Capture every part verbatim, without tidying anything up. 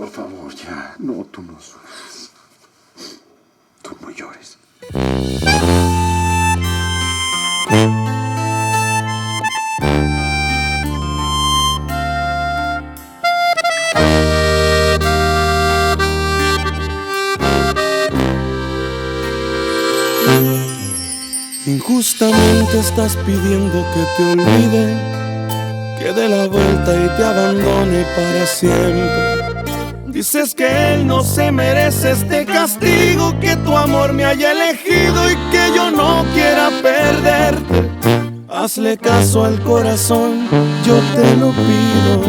por favor, ya. No, tú no sufres. Tú no llores. Injustamente estás pidiendo que te olvide, que dé la vuelta y te abandone para siempre. Dices que él no se merece este castigo, que tu amor me haya elegido y que yo no quiera perderte. Hazle caso al corazón, yo te lo pido.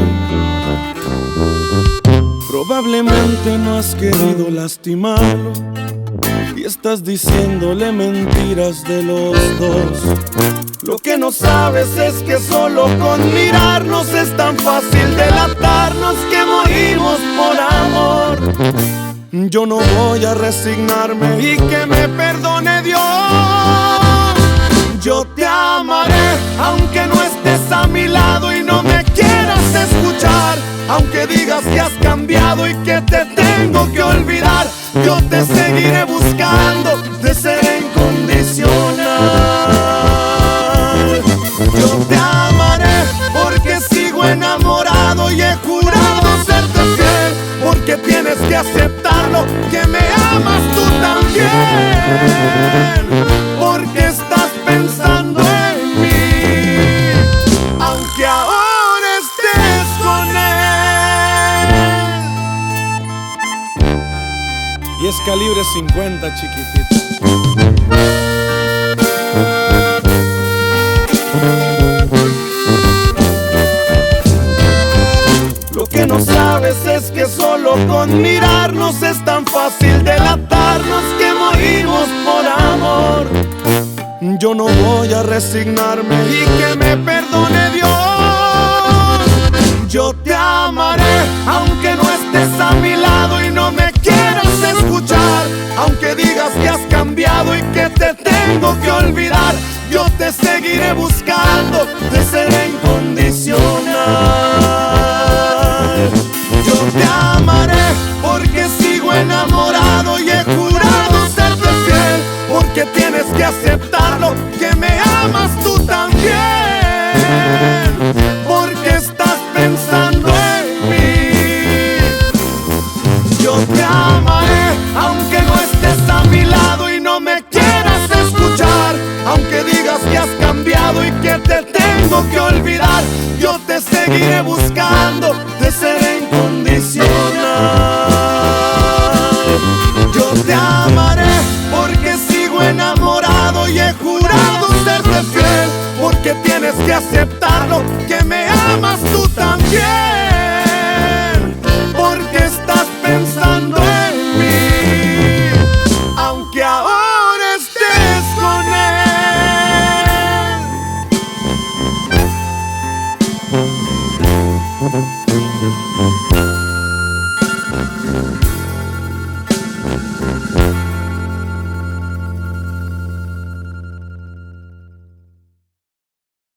Probablemente no has querido lastimarlo y estás diciéndole mentiras de los dos. Lo que no sabes es que solo con mirarnos es tan fácil delatarnos que morimos por amor. Yo no voy a resignarme y que me perdone Dios. Yo te amaré aunque no estés a mi lado y no me quieras escuchar, aunque digas que has cambiado y que te tengo que olvidar. Yo te seguiré buscando, te seré incondicional. Yo te amaré porque sigo enamorado y he jurado serte fiel, porque tienes que aceptarlo, que me amas tú también, porque estás pensando en mí, aunque ahora estés con él. Y es calibre cincuenta, chiquitito. Lo que no sabes es que solo con mirarnos es tan fácil delatarnos que morimos por amor. Yo no voy a resignarme y que me perdone Dios. Yo te amaré aunque no estés a mi lado y no me quieras escuchar, aunque digas que has cambiado y que te tengo que olvidar. Yo te seguiré buscando, te seré incondicional. Yo te amaré porque sigo enamorado y he jurado serte fiel, porque tienes que aceptarlo, que me amas tú también, porque estás pensando en mí. Yo te amaré aunque no estés a mi lado y no me quieras escuchar, aunque digas que has cambiado y que te tengo que olvidar. Yo te seguiré buscando, te seré incondicional. Yo te amaré porque sigo enamorado y he jurado serte fiel, porque tienes que aceptarlo, que me amas tú también.